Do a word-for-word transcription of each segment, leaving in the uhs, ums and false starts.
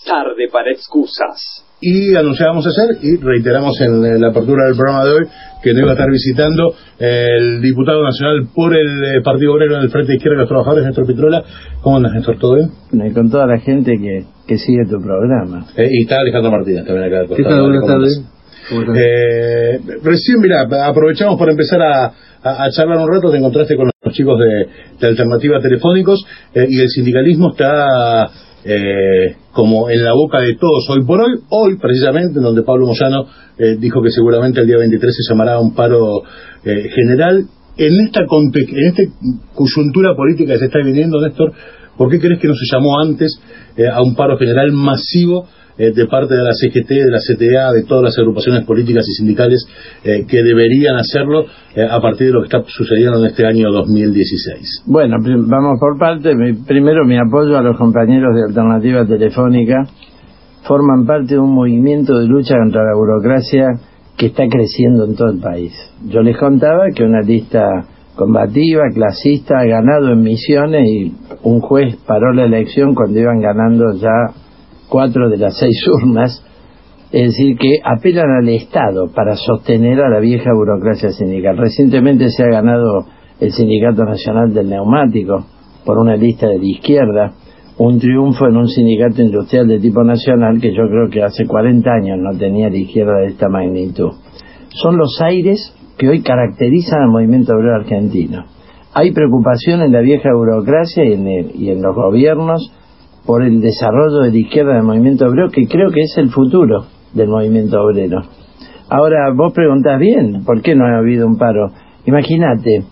tarde para excusas. Y anunciábamos ayer y reiteramos en la apertura del programa de hoy que nos iba a estar visitando el diputado nacional por el Partido Obrero en el Frente Izquierda de los Trabajadores, Néstor Pitrola. ¿Cómo andas, Néstor? ¿Todo bien? Y con toda la gente que, que sigue tu programa. Eh, y está Alejandro Martínez también acá. ¿Qué tal? Buenas tardes. Eh, recién, mira, aprovechamos para empezar a, a, a charlar un rato. Te encontraste con los chicos de, de Alternativa Telefónicos eh, y el sindicalismo está eh, como en la boca de todos hoy por hoy. Hoy, precisamente, en donde Pablo Moyano eh, dijo que seguramente el día veintitrés se llamará a un paro eh, general. En esta, en esta coyuntura política que se está viviendo, Néstor, ¿por qué crees que no se llamó antes eh, a un paro general masivo Eh, de parte de la C G T, de la C T A, de todas las agrupaciones políticas y sindicales eh, que deberían hacerlo eh, a partir de lo que está sucediendo en este año dos mil dieciséis? Bueno, vamos por parte. Primero, mi apoyo a los compañeros de Alternativa Telefónica. Forman parte de un movimiento de lucha contra la burocracia que está creciendo en todo el país. Yo les contaba que una lista combativa, clasista, ha ganado en Misiones y un juez paró la elección cuando iban ganando ya cuatro de las seis urnas, es decir, que apelan al Estado para sostener a la vieja burocracia sindical. Recientemente se ha ganado el Sindicato Nacional del Neumático por una lista de la izquierda, un triunfo en un sindicato industrial de tipo nacional que yo creo que hace cuarenta años no tenía la izquierda de esta magnitud. Son los aires que hoy caracterizan al movimiento obrero argentino. Hay preocupación en la vieja burocracia y en, el, y en los gobiernos por el desarrollo de la izquierda del movimiento obrero, que creo que es el futuro del movimiento obrero. Ahora, vos preguntás bien, ¿por qué no ha habido un paro? Imagínate,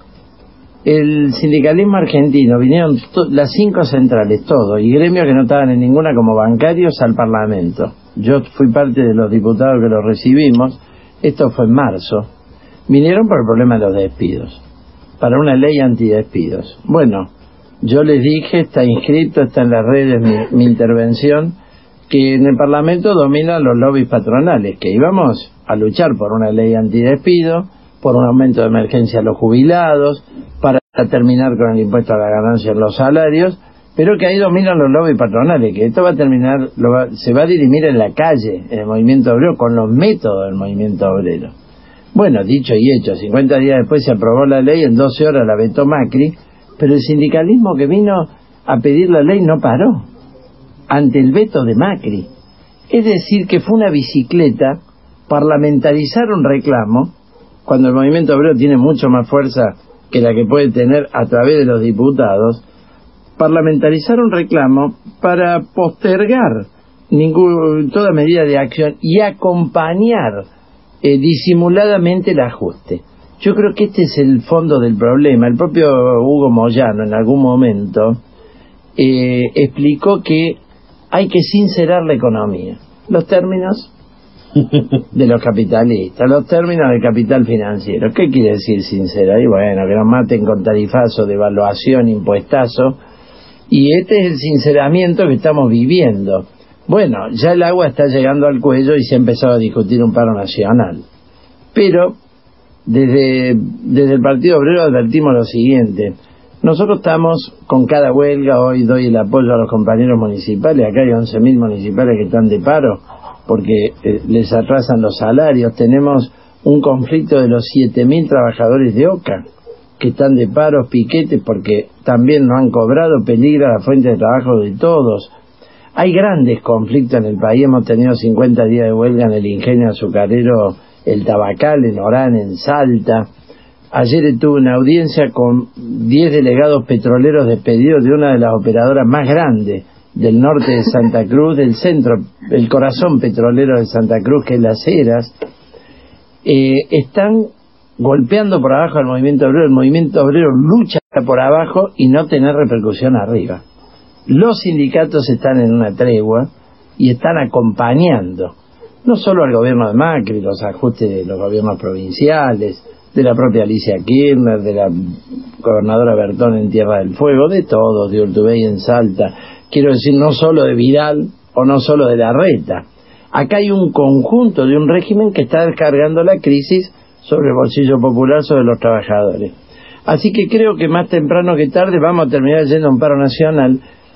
el sindicalismo argentino, vinieron las cinco centrales, todo, y gremios que no estaban en ninguna como bancarios al Parlamento. Yo fui parte de los diputados que los recibimos, esto fue en marzo. Vinieron por el problema de los despidos, para una ley antidespidos. Bueno, yo les dije, está inscrito, está en las redes mi, mi intervención, que en el Parlamento dominan los lobbies patronales, que íbamos a luchar por una ley antidespido, por un aumento de emergencia a los jubilados, para terminar con el impuesto a la ganancia en los salarios, pero que ahí dominan los lobbies patronales, que esto va a terminar, lo va, se va a dirimir en la calle, en el movimiento obrero, con los métodos del movimiento obrero. Bueno, dicho y hecho, cincuenta días después se aprobó la ley, en doce horas la vetó Macri, pero el sindicalismo que vino a pedir la ley no paró ante el veto de Macri. Es decir, que fue una bicicleta parlamentarizar un reclamo, cuando el movimiento obrero tiene mucho más fuerza que la que puede tener a través de los diputados, parlamentarizar un reclamo para postergar ningún, toda medida de acción y acompañar eh, disimuladamente el ajuste. Yo creo que este es el fondo del problema. El propio Hugo Moyano en algún momento eh, explicó que hay que sincerar la economía. Los términos de los capitalistas, los términos del capital financiero. ¿Qué quiere decir sincerar? Y bueno, que nos maten con tarifazo, devaluación, impuestazo. Y este es el sinceramiento que estamos viviendo. Bueno, ya el agua está llegando al cuello y se ha empezado a discutir un paro nacional. Pero Desde, desde el Partido Obrero advertimos lo siguiente: nosotros estamos con cada huelga, hoy doy el apoyo a los compañeros municipales, acá hay once mil municipales que están de paro porque eh, les atrasan los salarios, tenemos un conflicto de los siete mil trabajadores de OCA que están de paros, piquetes, porque también no han cobrado, peligra la fuente de trabajo de todos. Hay grandes conflictos en el país, hemos tenido cincuenta días de huelga en el ingenio azucarero El Tabacal, en Orán, en Salta. Ayer tuve una audiencia con diez delegados petroleros despedidos de una de las operadoras más grandes del norte de Santa Cruz, del centro, el corazón petrolero de Santa Cruz, que es Las Heras. Eh, están golpeando por abajo al movimiento obrero. El movimiento obrero lucha por abajo y no tener repercusión arriba. Los sindicatos están en una tregua y están acompañando no solo al gobierno de Macri, los ajustes de los gobiernos provinciales, de la propia Alicia Kirchner, de la gobernadora Bertón en Tierra del Fuego, de todos, de Urtubey en Salta, quiero decir, no solo de Vidal o no solo de Larreta. Acá hay un conjunto de un régimen que está descargando la crisis sobre el bolsillo popular, sobre los trabajadores. Así que creo que más temprano que tarde vamos a terminar yendo a un paro nacional,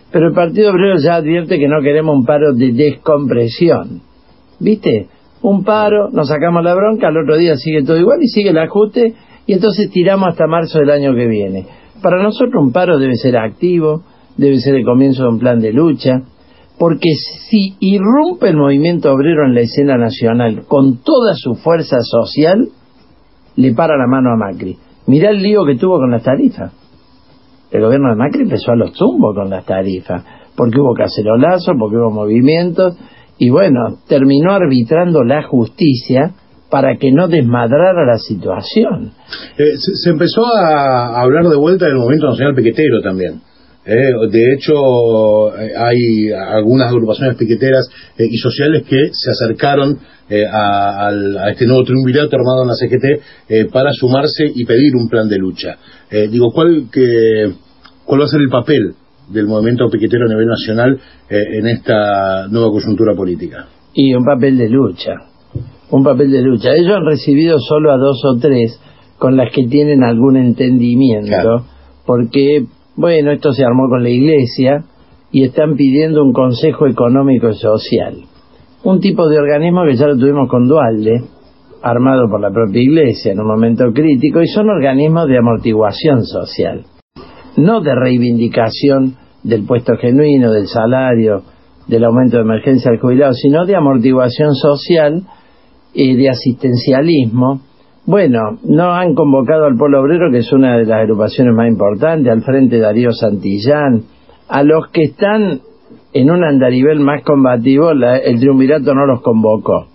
Pero el Partido Obrero ya advierte que no queremos un paro de descompresión. ¿Viste? Un paro, nos sacamos la bronca, al otro día sigue todo igual y sigue el ajuste, y entonces tiramos hasta marzo del año que viene. Para nosotros un paro debe ser activo, debe ser el comienzo de un plan de lucha, porque si irrumpe el movimiento obrero en la escena nacional con toda su fuerza social, le para la mano a Macri. Mirá el lío que tuvo con las tarifas. El gobierno de Macri empezó a los tumbos con las tarifas, porque hubo cacerolazo, porque hubo movimientos, y bueno, terminó arbitrando la justicia para que no desmadrara la situación. Eh, se, se empezó a hablar de vuelta del movimiento nacional piquetero también. Eh, de hecho, eh, hay algunas agrupaciones piqueteras eh, y sociales que se acercaron eh, a, a este nuevo triunvirato armado en la C G T eh, para sumarse y pedir un plan de lucha. Eh, digo, ¿cuál, que, ¿cuál va a ser el papel del movimiento piquetero a nivel nacional eh, en esta nueva coyuntura política? Y un papel de lucha, un papel de lucha. Ellos han recibido solo a dos o tres con las que tienen algún entendimiento, claro. Porque... bueno, esto se armó con la Iglesia y están pidiendo un Consejo Económico y Social. Un tipo de organismo que ya lo tuvimos con Duhalde, armado por la propia Iglesia en un momento crítico, y son organismos de amortiguación social, no de reivindicación del puesto genuino, del salario, del aumento de emergencia al jubilado, sino de amortiguación social, eh, de asistencialismo. Bueno, no han convocado al Polo Obrero, que es una de las agrupaciones más importantes, al frente Darío Santillán, a los que están en un andarivel más combativo, la, el triunvirato no los convocó.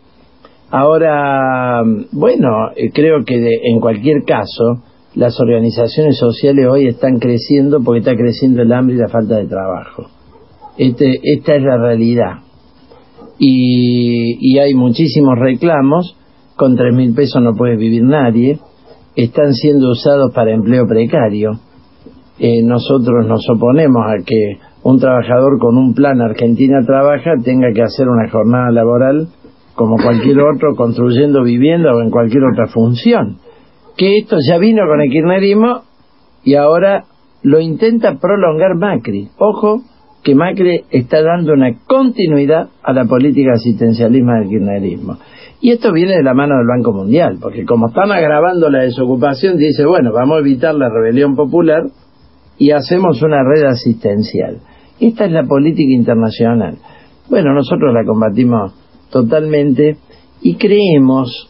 Ahora, bueno, creo que de, en cualquier caso, las organizaciones sociales hoy están creciendo porque está creciendo el hambre y la falta de trabajo. Este, esta es la realidad. Y, y hay muchísimos reclamos. Con tres mil pesos no puede vivir nadie, están siendo usados para empleo precario. Eh, nosotros nos oponemos a que un trabajador con un plan Argentina Trabaja tenga que hacer una jornada laboral como cualquier otro, construyendo vivienda o en cualquier otra función. Que esto ya vino con el kirchnerismo y ahora lo intenta prolongar Macri. Ojo, que Macri está dando una continuidad a la política asistencialismo del kirchnerismo. Y esto viene de la mano del Banco Mundial, porque como están agravando la desocupación, dice, bueno, vamos a evitar la rebelión popular y hacemos una red asistencial. Esta es la política internacional. Bueno, nosotros la combatimos totalmente y creemos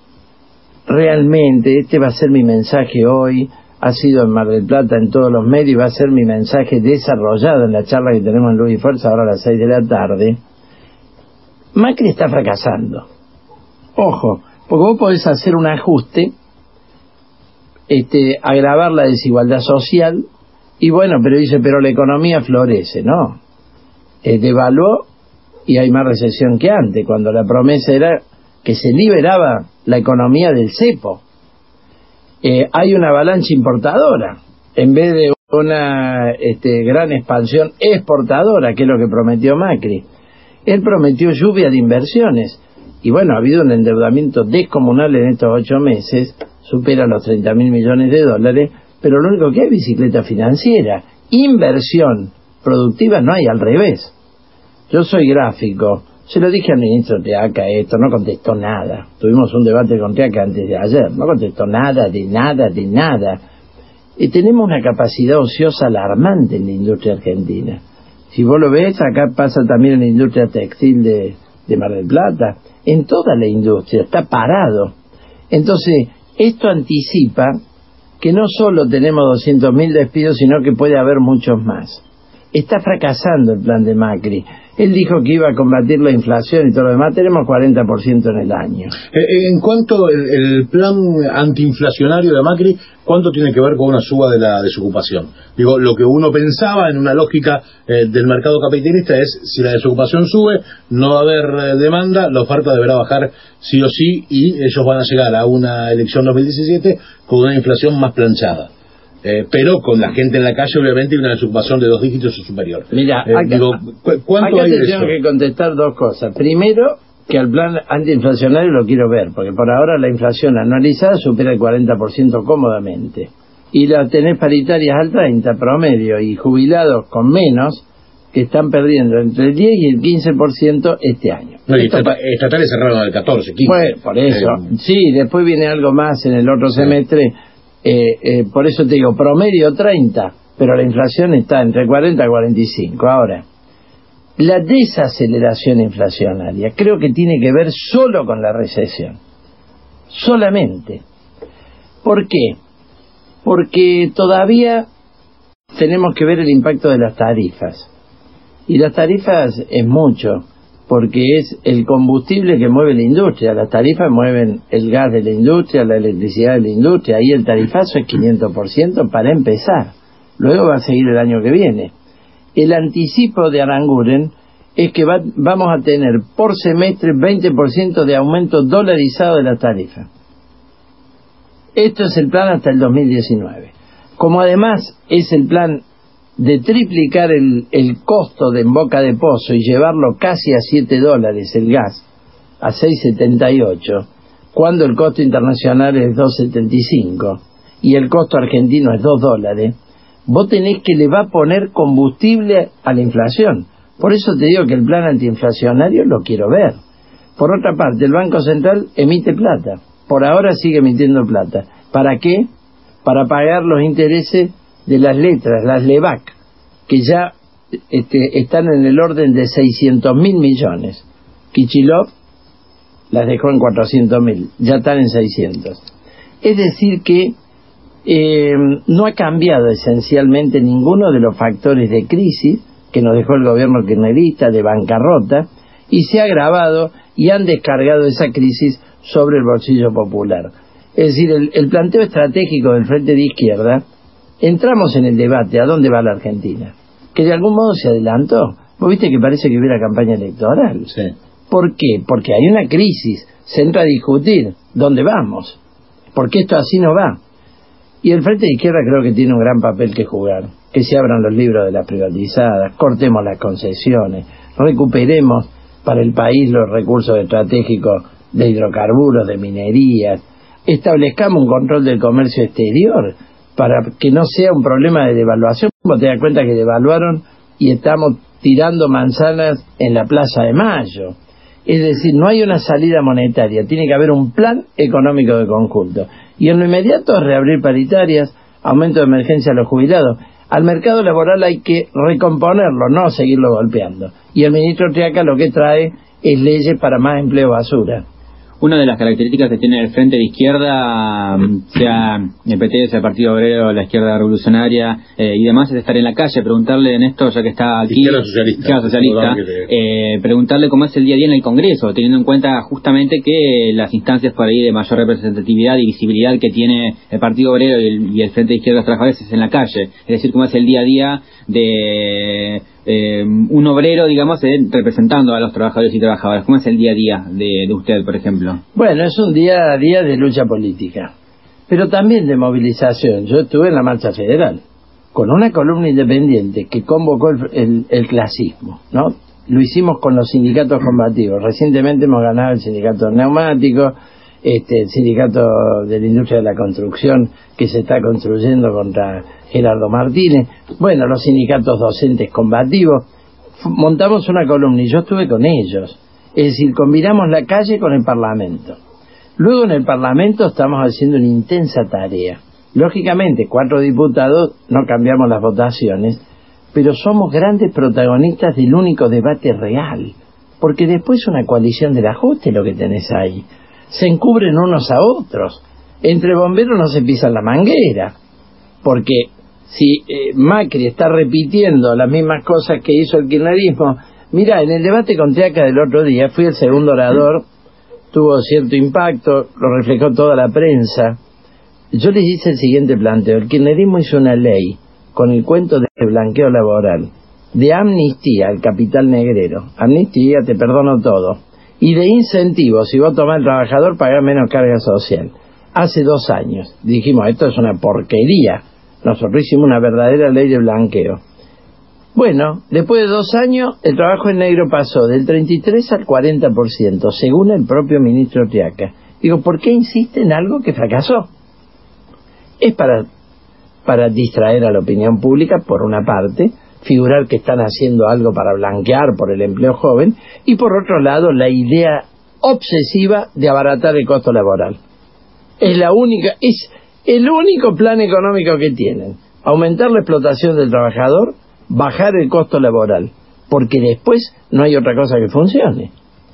realmente, este va a ser mi mensaje hoy, ha sido en Mar del Plata, en todos los medios, va a ser mi mensaje desarrollado en la charla que tenemos en Luz y Fuerza ahora a las seis de la tarde. Macri está fracasando. Ojo, porque vos podés hacer un ajuste, este, agravar la desigualdad social, y bueno, pero dice, pero la economía florece, ¿no? Eh, devaluó y hay más recesión que antes, cuando la promesa era que se liberaba la economía del cepo. Eh, hay una avalancha importadora, en vez de una este, gran expansión exportadora, que es lo que prometió Macri. Él prometió lluvia de inversiones. Y bueno, ha habido un endeudamiento descomunal en estos ocho meses, supera los treinta mil millones de dólares, pero lo único que hay es bicicleta financiera. Inversión productiva no hay, al revés. Yo soy gráfico, se lo dije al ministro Teaca esto, no contestó nada. Tuvimos un debate con Teaca antes de ayer, no contestó nada, de nada, de nada. Y tenemos una capacidad ociosa alarmante en la industria argentina. Si vos lo ves, acá pasa también en la industria textil de, de Mar del Plata. En toda la industria, está parado. Entonces, esto anticipa que no solo tenemos doscientos mil despidos, sino que puede haber muchos más. Está fracasando el plan de Macri. Él dijo que iba a combatir la inflación y todo lo demás, tenemos cuarenta por ciento en el año. Eh, en cuanto el, el plan antiinflacionario de Macri, ¿cuánto tiene que ver con una suba de la desocupación? Digo, lo que uno pensaba en una lógica eh, del mercado capitalista es, si la desocupación sube, no va a haber eh, demanda, la oferta deberá bajar sí o sí, y ellos van a llegar a una elección dos mil diecisiete con una inflación más planchada. Eh, pero con la gente en la calle, obviamente, y una desocupación de dos dígitos o superior. Mira, eh, acá, digo, ¿cu ¿cuánto acá hay te de tengo eso? que contestar dos cosas. Primero, que al plan antiinflacionario lo quiero ver, porque por ahora la inflación anualizada supera el cuarenta por ciento cómodamente. Y la tenés paritarias al treinta por ciento promedio, y jubilados con menos que están perdiendo entre el diez y el quince por ciento este año. No, y estata, estatales cerraron al catorce, quince. Bueno, por eso. Eh, sí, después viene algo más en el otro sí. semestre. Eh, eh, por eso te digo, promedio treinta, pero la inflación está entre cuarenta y cuarenta y cinco. Ahora, la desaceleración inflacionaria creo que tiene que ver solo con la recesión. Solamente. ¿Por qué? Porque todavía tenemos que ver el impacto de las tarifas. Y las tarifas es mucho, porque es el combustible que mueve la industria. Las tarifas mueven el gas de la industria, la electricidad de la industria. Ahí el tarifazo es quinientos por ciento para empezar. Luego va a seguir el año que viene. El anticipo de Aranguren es que va, vamos a tener por semestre veinte por ciento de aumento dolarizado de las tarifas. Esto es el plan hasta el dos mil diecinueve. Como además es el plan de triplicar el, el costo de en Boca de Pozo y llevarlo casi a siete dólares el gas, a seis setenta y ocho, cuando el costo internacional es dos setenta y cinco y el costo argentino es dos dólares, vos tenés que le va a poner combustible a la inflación. Por eso te digo que el plan antiinflacionario lo quiero ver. Por otra parte, el Banco Central emite plata. Por ahora sigue emitiendo plata. ¿Para qué? Para pagar los intereses de las letras, las LEVAC, que ya este, están en el orden de seiscientos mil millones. Kicillof las dejó en cuatrocientos mil, ya están en seiscientos. Es decir que eh, no ha cambiado esencialmente ninguno de los factores de crisis que nos dejó el gobierno kirchnerista, de bancarrota, y se ha agravado y han descargado esa crisis sobre el bolsillo popular. Es decir, el, el planteo estratégico del Frente de Izquierda, entramos en el debate, ¿a dónde va la Argentina? Que de algún modo se adelantó. Vos viste que parece que hubiera campaña electoral. Sí. ¿Por qué? Porque hay una crisis, se entra a discutir dónde vamos, porque esto así no va. Y el Frente de Izquierda creo que tiene un gran papel que jugar, que se abran los libros de las privatizadas, cortemos las concesiones, recuperemos para el país los recursos estratégicos de hidrocarburos, de minerías, establezcamos un control del comercio exterior para que no sea un problema de devaluación. Vos te das cuenta que devaluaron y estamos tirando manzanas en la Plaza de Mayo. Es decir, no hay una salida monetaria, tiene que haber un plan económico de conjunto. Y en lo inmediato reabrir paritarias, aumento de emergencia a los jubilados. Al mercado laboral hay que recomponerlo, no seguirlo golpeando. Y el ministro Triaca lo que trae es leyes para más empleo basura. Una de las características que tiene el Frente de Izquierda, sea el P T, sea el Partido Obrero, la Izquierda Revolucionaria eh, y demás, es estar en la calle, preguntarle en esto, ya que está aquí, Izquierda Socialista, Izquierda Socialista eh, preguntarle cómo es el día a día en el Congreso, teniendo en cuenta justamente que las instancias por ahí de mayor representatividad y visibilidad que tiene el Partido Obrero y el, y el Frente de Izquierda de los Trabajadores es en la calle, es decir, cómo es el día a día de eh, un obrero, digamos, eh, representando a los trabajadores y trabajadoras. ¿Cómo es el día a día de, de usted, por ejemplo? Bueno, es un día a día de lucha política, pero también de movilización. Yo estuve en la marcha federal con una columna independiente que convocó el, el, el clasismo, ¿no? Lo hicimos con los sindicatos combativos. Recientemente hemos ganado el sindicato neumático, este, el sindicato de la industria de la construcción que se está construyendo contra Gerardo Martínez, bueno, los sindicatos docentes combativos. Montamos una columna y yo estuve con ellos, es decir, combinamos la calle con el Parlamento. Luego en el Parlamento estamos haciendo una intensa tarea. Lógicamente, cuatro diputados, no cambiamos las votaciones, pero somos grandes protagonistas del único debate real, porque después es una coalición del ajuste lo que tenés ahí. Se encubren unos a otros. Entre bomberos no se pisan la manguera, porque si eh, Macri está repitiendo las mismas cosas que hizo el kirchnerismo, mirá, en el debate con Triaca del otro día, fui el segundo orador, tuvo cierto impacto, lo reflejó toda la prensa. Yo les hice el siguiente planteo: el kirchnerismo hizo una ley con el cuento de blanqueo laboral, de amnistía al capital negrero, amnistía, te perdono todo, y de incentivos, si vos tomás el trabajador pagás menos carga social. Hace dos años dijimos, esto es una porquería, nosotros hicimos una verdadera ley de blanqueo. Bueno, después de dos años el trabajo en negro pasó del treinta y tres al cuarenta por ciento, según el propio ministro Triaca. Digo, ¿por qué insiste en algo que fracasó? Es para, para distraer a la opinión pública, por una parte, figurar que están haciendo algo para blanquear por el empleo joven, y por otro lado la idea obsesiva de abaratar el costo laboral. Es la única, es el único plan económico que tienen: aumentar la explotación del trabajador, bajar el costo laboral, porque después no hay otra cosa que funcione.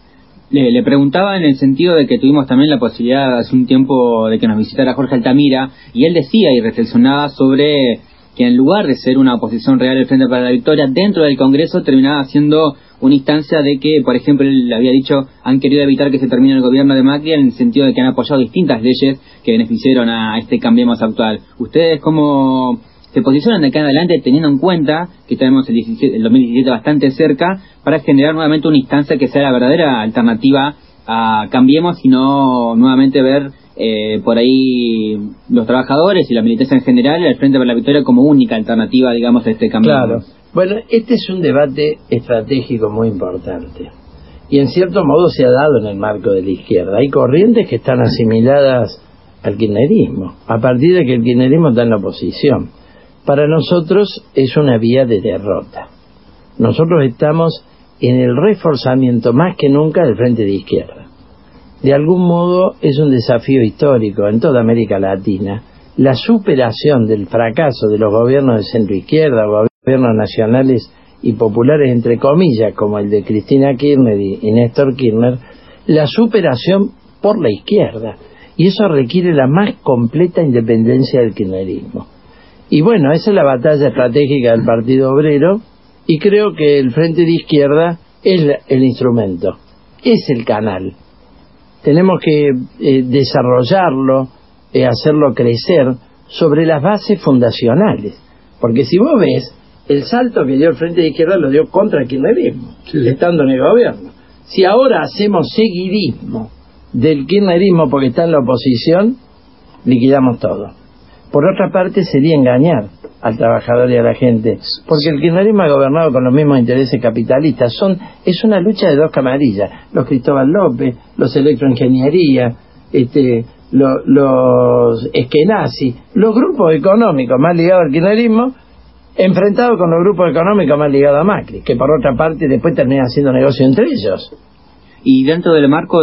Le, le preguntaba en el sentido de que tuvimos también la posibilidad hace un tiempo de que nos visitara Jorge Altamira, y él decía y reflexionaba sobre que en lugar de ser una oposición real del Frente para la Victoria, dentro del Congreso terminaba siendo una instancia de que, por ejemplo, él había dicho, han querido evitar que se termine el gobierno de Macri, en el sentido de que han apoyado distintas leyes que beneficiaron a este Cambiemos actual. ¿Ustedes cómo se posicionan de acá en adelante, teniendo en cuenta que tenemos el, diecisiete, el dos mil diecisiete bastante cerca, para generar nuevamente una instancia que sea la verdadera alternativa a Cambiemos, y no nuevamente ver eh, por ahí los trabajadores y la militancia en general, el Frente para la Victoria, como única alternativa, digamos, a este Cambiemos? Claro. Bueno, este es un debate estratégico muy importante, y en cierto modo se ha dado en el marco de la izquierda. Hay corrientes que están asimiladas al kirchnerismo, a partir de que el kirchnerismo está en la oposición. Para nosotros es una vía de derrota. Nosotros estamos en el reforzamiento más que nunca del frente de izquierda. De algún modo es un desafío histórico en toda América Latina la superación del fracaso de los gobiernos de centro-izquierda, gobiernos nacionales y populares, entre comillas, como el de Cristina Kirchner y Néstor Kirchner, la superación por la izquierda. Y eso requiere la más completa independencia del kirchnerismo. Y bueno, esa es la batalla estratégica del Partido Obrero, y creo que el Frente de Izquierda es el instrumento, es el canal. Tenemos que eh, desarrollarlo, eh, hacerlo crecer sobre las bases fundacionales. Porque si vos ves, el salto que dio el Frente de Izquierda lo dio contra el kirchnerismo, sí, estando en el gobierno. Si ahora hacemos seguidismo del kirchnerismo porque está en la oposición, liquidamos todo. Por otra parte, sería engañar al trabajador y a la gente, porque el kirchnerismo ha gobernado con los mismos intereses capitalistas. Son es una lucha de dos camarillas: los Cristóbal López, los Electroingeniería, este, lo, los Eskenazi, los grupos económicos más ligados al kirchnerismo, enfrentados con los grupos económicos más ligados a Macri, que por otra parte después terminan haciendo negocio entre ellos. Y dentro del marco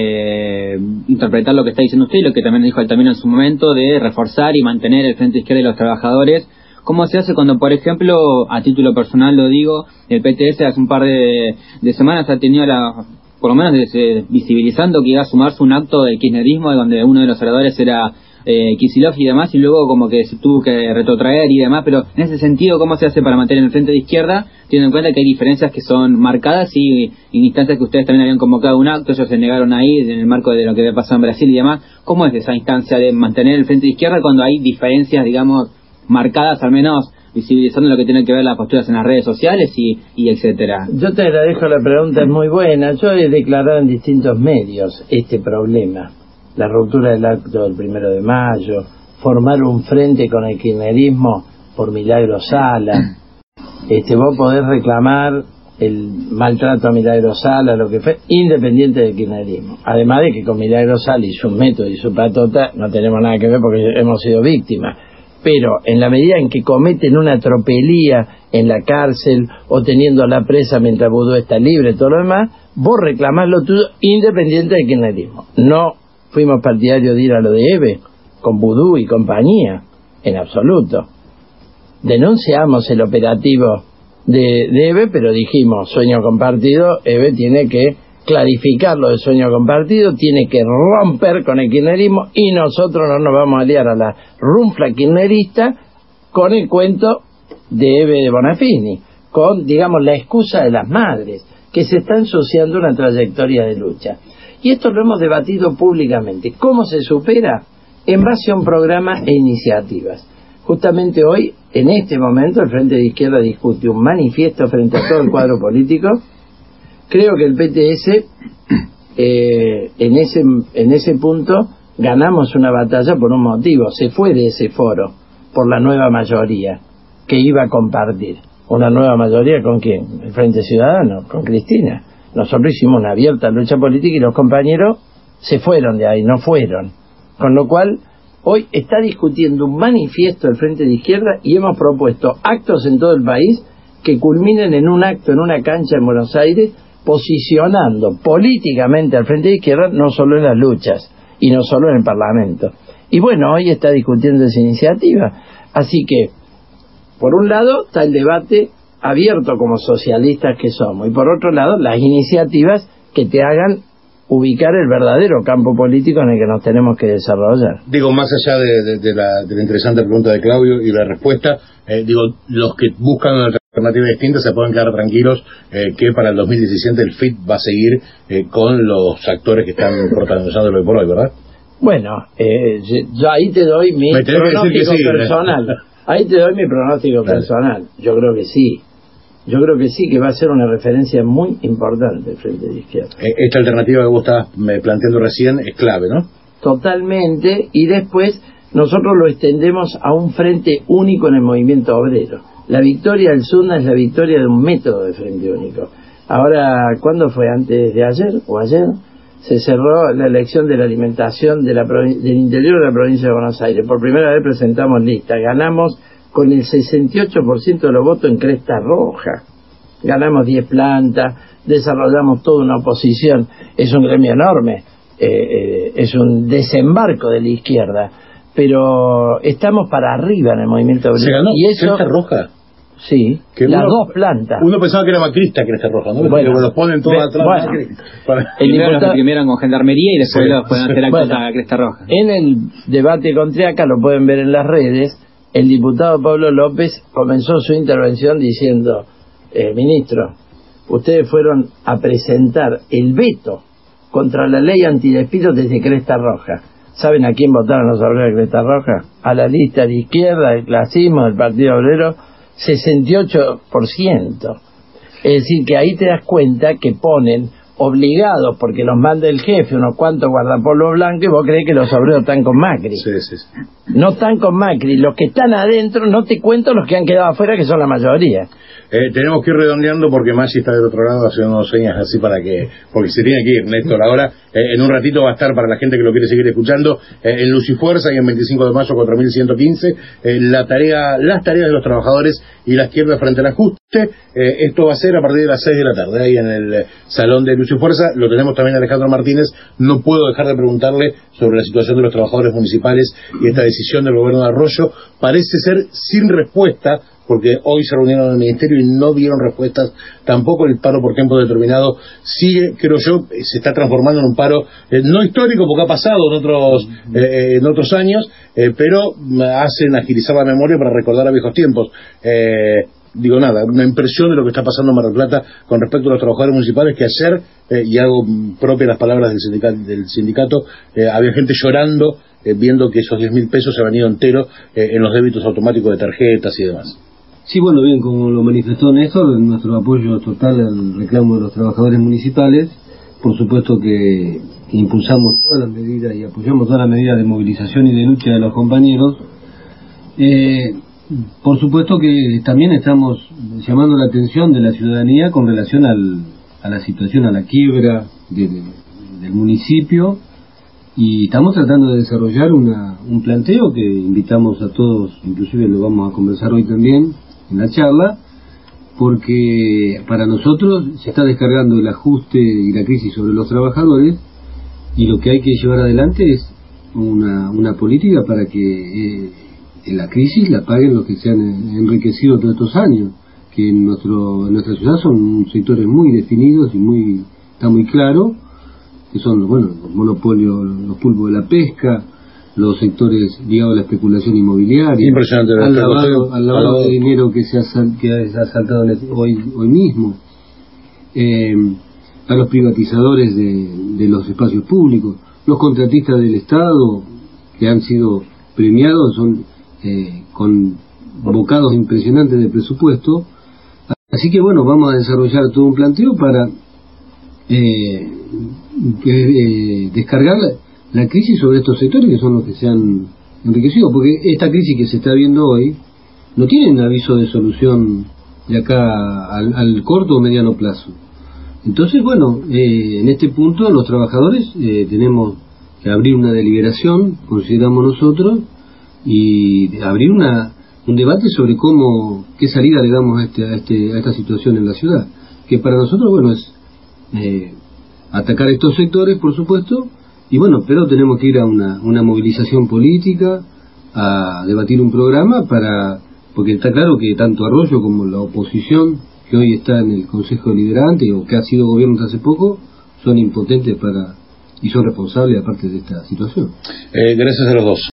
de interpretar lo que está diciendo usted, y lo que también dijo Altamira en su momento, de reforzar y mantener el Frente Izquierda y los trabajadores, ¿cómo se hace cuando, por ejemplo, a título personal lo digo, el P T S hace un par de, de semanas ha tenido la, por lo menos de, visibilizando que iba a sumarse un acto del kirchnerismo donde uno de los oradores era eh, Kicillof y demás, y luego como que se tuvo que retrotraer y demás? Pero en ese sentido, ¿cómo se hace para mantener el Frente de Izquierda, teniendo en cuenta que hay diferencias que son marcadas y en instancias que ustedes también habían convocado un acto, ellos se negaron a ir en el marco de lo que había pasado en Brasil y demás? ¿Cómo es esa instancia de mantener el Frente de Izquierda cuando hay diferencias, digamos, marcadas, al menos visibilizando lo que tiene que ver las posturas en las redes sociales y, y etcétera? Yo te agradezco la pregunta, es muy buena. Yo he declarado en distintos medios este problema: la ruptura del acto del primero de mayo, formar un frente con el kirchnerismo por Milagro Sala, este, vos podés reclamar el maltrato a Milagro Sala, lo que fue, independiente del kirchnerismo. Además de que con Milagro Sala y su método y su patota no tenemos nada que ver porque hemos sido víctimas. Pero en la medida en que cometen una tropelía en la cárcel o teniendo a la presa mientras Vudú está libre, todo lo demás, vos reclamás lo tuyo independiente del kirchnerismo. No fuimos partidarios de ir a lo de Eve, con Vudú y compañía, en absoluto. Denunciamos el operativo de, de Eve, pero dijimos, sueño compartido, Eve tiene que clarificar lo de sueño compartido, tiene que romper con el kirchnerismo, y nosotros no nos vamos a aliar a la runfla kirchnerista con el cuento de Eve de Bonafini, con, digamos, la excusa de las madres, que se está ensuciando una trayectoria de lucha. Y esto lo hemos debatido públicamente. ¿Cómo se supera? En base a un programa e iniciativas. Justamente hoy, en este momento, el Frente de Izquierda discute un manifiesto frente a todo el cuadro político. Creo que el P T S, eh, en ese en ese punto, ganamos una batalla por un motivo. Se fue de ese foro por la nueva mayoría que iba a compartir. ¿Una nueva mayoría con quién? El Frente Ciudadano, con Cristina. Nosotros hicimos una abierta lucha política y los compañeros se fueron de ahí, no fueron. Con lo cual, hoy está discutiendo un manifiesto del Frente de Izquierda y hemos propuesto actos en todo el país que culminen en un acto, en una cancha en Buenos Aires, posicionando políticamente al Frente de Izquierda, no solo en las luchas, y no solo en el Parlamento. Y bueno, hoy está discutiendo esa iniciativa. Así que, por un lado, está el debate abierto como socialistas que somos, y por otro lado, las iniciativas que te hagan ubicar el verdadero campo político en el que nos tenemos que desarrollar. Digo, más allá de, de, de, la, de la interesante pregunta de Claudio y la respuesta, eh, digo, los que buscan una alternativa distinta se pueden quedar tranquilos eh, que para el dos mil diecisiete el F I T va a seguir eh, con los actores que están protagonizándolo hoy por hoy, ¿verdad? Bueno, eh, yo ahí te doy mi pronóstico sí, personal. ¿eh? Ahí te doy mi pronóstico Dale. personal. Yo creo que sí. Yo creo que sí, que va a ser una referencia muy importante el Frente de Izquierda. Esta alternativa que vos estabas planteando recién es clave, ¿no? Totalmente, y después nosotros lo extendemos a un frente único en el movimiento obrero. La victoria del SUNA es la victoria de un método de frente único. Ahora, ¿cuándo fue? ¿Antes de ayer o ayer? Se cerró la elección de la alimentación de la del interior de la provincia de Buenos Aires. Por primera vez presentamos lista, ganamos con el sesenta y ocho por ciento de los votos en Cresta Roja. Ganamos diez plantas, desarrollamos toda una oposición. Es un gremio enorme, eh, eh, es un desembarco de la izquierda, pero estamos para arriba en el movimiento obrero. ¿Se ganó y eso, Cresta Roja? Sí, que las uno, dos plantas. Uno pensaba que era macrista Cresta Roja, ¿no? Bueno, los ponen todos atrás. Bueno, para... El primero diputado... los primero con Gendarmería y después sí, los pueden hacer actos bueno, a Cresta Roja. En el debate con Triaca, lo pueden ver en las redes, el diputado Pablo López comenzó su intervención diciendo, eh, ministro, ustedes fueron a presentar el veto contra la ley antidespidos desde Cresta Roja. ¿Saben a quién votaron los obreros de Cresta Roja? A la lista de izquierda, del clasismo, del Partido Obrero, sesenta y ocho por ciento. Es decir, que ahí te das cuenta que ponen obligados, porque los manda el jefe, unos cuantos guardapolvos blancos, y vos creés que los obreros están con Macri. Sí, sí, sí. No están con Macri. Los que están adentro, no te cuento los que han quedado afuera, que son la mayoría. Eh, tenemos que ir redondeando porque Maggi está del otro lado haciendo señas así para que, porque se tiene que ir Néstor ahora, eh, en un ratito va a estar para la gente que lo quiere seguir escuchando, eh, en Luz y Fuerza y en veinticinco de mayo cuatro mil ciento quince, eh, la tarea, las tareas de los trabajadores y la izquierda frente al ajuste. Eh, esto va a ser a partir de las seis de la tarde, ahí en el eh, salón de Luz y Fuerza. Lo tenemos también a Alejandro Martínez. No puedo dejar de preguntarle sobre la situación de los trabajadores municipales y esta decisión del gobierno de Arroyo. Parece ser sin respuesta, porque hoy se reunieron en el ministerio y no dieron respuestas. Tampoco el paro por tiempo determinado sigue, creo yo, se está transformando en un paro eh, no histórico, porque ha pasado en otros eh, en otros años, eh, pero hacen agilizar la memoria para recordar a viejos tiempos. Eh, digo nada, una impresión de lo que está pasando en Mar del Plata con respecto a los trabajadores municipales, que ayer, eh, y hago propias las palabras del sindicato, del sindicato eh, había gente llorando eh, viendo que esos diez mil pesos se han ido enteros eh, en los débitos automáticos de tarjetas y demás. Sí, bueno, bien, como lo manifestó Néstor, nuestro apoyo total al reclamo de los trabajadores municipales. Por supuesto que, que impulsamos todas las medidas y apoyamos todas las medidas de movilización y de lucha de los compañeros. Eh, por supuesto que también estamos llamando la atención de la ciudadanía con relación al, a la situación, a la quiebra de, de, del municipio, y estamos tratando de desarrollar una, un planteo que invitamos a todos, inclusive lo vamos a conversar hoy también en la charla, porque para nosotros se está descargando el ajuste y la crisis sobre los trabajadores, y lo que hay que llevar adelante es una, una política para que eh, en la crisis la paguen los que se han enriquecido todos estos años, que en, nuestro, en nuestra ciudad son sectores muy definidos y muy está muy claro, que son bueno los monopolios, los pulpos de la pesca, los sectores ligados a la especulación inmobiliaria, impresionante, al lavado, al lavado de dinero que se ha, que se ha saltado hoy, hoy mismo, eh, a los privatizadores de, de los espacios públicos, los contratistas del Estado que han sido premiados son eh, con bocados impresionantes de presupuesto. Así que bueno, vamos a desarrollar todo un planteo para eh, eh, descargar la, la crisis sobre estos sectores que son los que se han enriquecido, porque esta crisis que se está viendo hoy no tiene un aviso de solución de acá al, al corto o mediano plazo. Entonces, bueno, eh, en este punto los trabajadores eh, tenemos que abrir una deliberación, consideramos nosotros, y abrir una un debate sobre cómo, qué salida le damos a, este, a, este, a esta situación en la ciudad, que para nosotros, bueno, es eh, atacar estos sectores, por supuesto, y bueno, pero tenemos que ir a una, una movilización política, a debatir un programa para, porque está claro que tanto Arroyo como la oposición, que hoy está en el Consejo Deliberante, o que ha sido gobierno hasta hace poco, son impotentes para, y son responsables aparte de esta situación. Eh, gracias a los dos.